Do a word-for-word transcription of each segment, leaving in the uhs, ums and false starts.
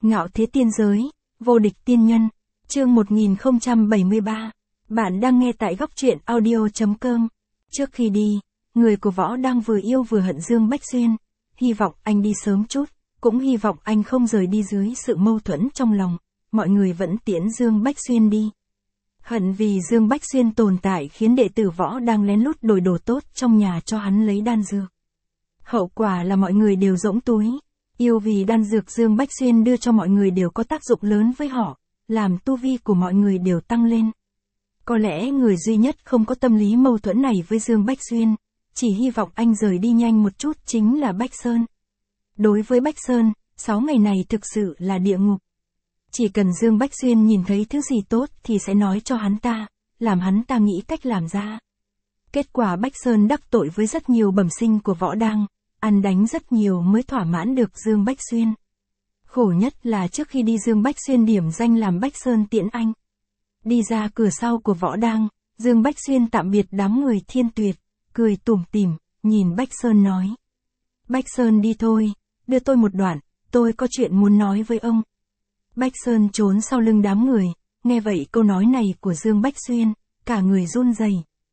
Ngạo thế tiên giới, vô địch tiên nhân, chương một nghìn không trăm bảy mươi ba. Bạn đang nghe tại góc truyện audio.com. Trước khi đi, người của Võ đang vừa yêu vừa hận Dương Bách Xuyên. Hy vọng anh đi sớm chút, cũng hy vọng anh không rời đi dưới sự mâu thuẫn trong lòng. Mọi người vẫn tiễn Dương Bách Xuyên đi. Hận vì Dương Bách Xuyên tồn tại khiến đệ tử Võ đang lén lút đổi đồ tốt trong nhà cho hắn lấy đan dược. Hậu quả là mọi người đều rỗng túi. Yêu vì đan dược Dương Bách Xuyên đưa cho mọi người đều có tác dụng lớn với họ, làm tu vi của mọi người đều tăng lên. Có lẽ người duy nhất không có tâm lý mâu thuẫn này với Dương Bách Xuyên, chỉ hy vọng anh rời đi nhanh một chút chính là Bách Sơn. Đối với Bách Sơn, sáu ngày này thực sự là địa ngục. Chỉ cần Dương Bách Xuyên nhìn thấy thứ gì tốt thì sẽ nói cho hắn ta, làm hắn ta nghĩ cách làm ra. Kết quả Bách Sơn đắc tội với rất nhiều bẩm sinh của Võ Đang, ăn đánh rất nhiều mới thỏa mãn được Dương Bách Xuyên. Khổ nhất là trước khi đi Dương Bách Xuyên điểm danh làm Bách Sơn tiễn anh. Đi ra cửa sau của Võ Đang, Dương Bách Xuyên tạm biệt đám người Thiên Tuyệt, cười tủm tỉm, nhìn Bách Sơn nói. Bách Sơn đi thôi, đưa tôi một đoạn, tôi có chuyện muốn nói với ông. Bách Sơn trốn sau lưng đám người, nghe vậy câu nói này của Dương Bách Xuyên, cả người run rẩy.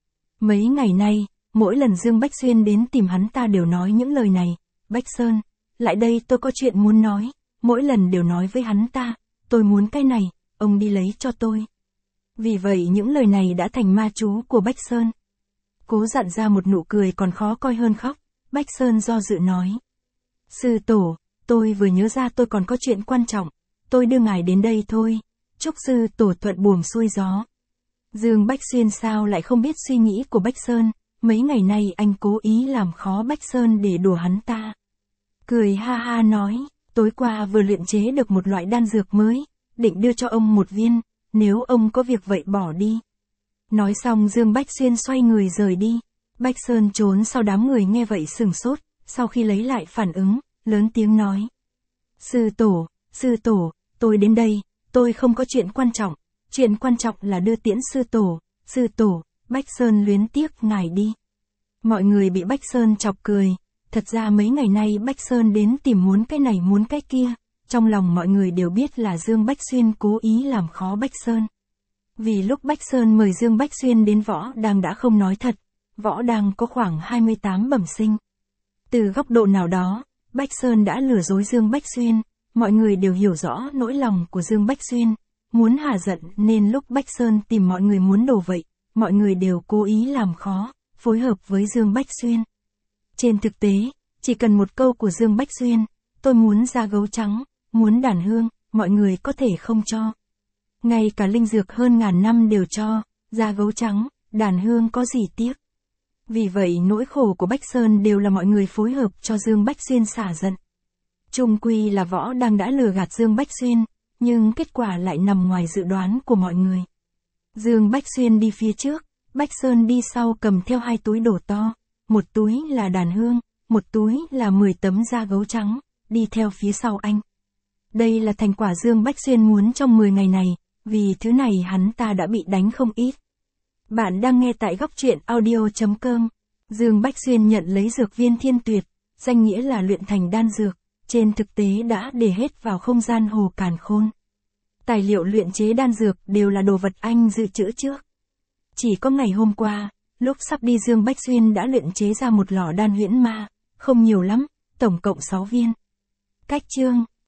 Mấy ngày nay, mỗi lần Dương Bách Xuyên đến tìm hắn ta đều nói những lời này, Bách Sơn, lại đây tôi có chuyện muốn nói, mỗi lần đều nói với hắn ta, tôi muốn cái này, ông đi lấy cho tôi. Vì vậy những lời này đã thành ma chú của Bách Sơn. Cố dặn ra một nụ cười còn khó coi hơn khóc, Bách Sơn do dự nói. Sư tổ, tôi vừa nhớ ra tôi còn có chuyện quan trọng, tôi đưa ngài đến đây thôi, chúc sư tổ thuận buồm xuôi gió. Dương Bách Xuyên sao lại không biết suy nghĩ của Bách Sơn, mấy ngày nay anh cố ý làm khó Bách Sơn để đùa hắn ta. Cười ha ha nói, tối qua vừa luyện chế được một loại đan dược mới, định đưa cho ông một viên, nếu ông có việc vậy bỏ đi. Nói xong Dương Bách Xuyên xoay người rời đi. Bách Sơn trốn sau đám người nghe vậy sửng sốt, sau khi lấy lại phản ứng, lớn tiếng nói. Sư tổ, sư tổ, tôi đến đây, tôi không có chuyện quan trọng, chuyện quan trọng là đưa tiễn sư tổ, sư tổ, Bách Sơn luyến tiếc ngài đi. Mọi người bị Bách Sơn chọc cười, thật ra mấy ngày nay Bách Sơn đến tìm muốn cái này muốn cái kia, trong lòng mọi người đều biết là Dương Bách Xuyên cố ý làm khó Bách Sơn. Vì lúc Bách Sơn mời Dương Bách Xuyên đến Võ Đang đã không nói thật, Võ Đang có khoảng hai mươi tám bẩm sinh. Từ góc độ nào đó, Bách Sơn đã lừa dối Dương Bách Xuyên, mọi người đều hiểu rõ nỗi lòng của Dương Bách Xuyên, muốn hả giận nên lúc Bách Sơn tìm mọi người muốn đổ vậy, mọi người đều cố ý làm khó, phối hợp với Dương Bách Xuyên. Trên thực tế, chỉ cần một câu của Dương Bách Xuyên, tôi muốn da gấu trắng, muốn đàn hương, mọi người có thể không cho. Ngay cả linh dược hơn ngàn năm đều cho, da gấu trắng, đàn hương có gì tiếc. Vì vậy nỗi khổ của Bách Sơn đều là mọi người phối hợp cho Dương Bách Xuyên xả giận. Chung quy là Võ Đang đã lừa gạt Dương Bách Xuyên, nhưng kết quả lại nằm ngoài dự đoán của mọi người. Dương Bách Xuyên đi phía trước, Bách Sơn đi sau cầm theo hai túi đồ to, một túi là đàn hương, một túi là mười tấm da gấu trắng, đi theo phía sau anh. Đây là thành quả Dương Bách Xuyên muốn trong mười ngày này, vì thứ này hắn ta đã bị đánh không ít. Bạn đang nghe tại góc truyện audio.com. Dương Bách Xuyên nhận lấy dược viên Thiên Tuyệt, danh nghĩa là luyện thành đan dược, trên thực tế đã để hết vào không gian hồ càn khôn. Tài liệu luyện chế đan dược đều là đồ vật anh dự trữ trước. Chỉ có ngày hôm qua, lúc sắp đi Dương Bách Xuyên đã luyện chế ra một lò đan huyễn ma, không nhiều lắm, tổng cộng sáu viên. Cách chương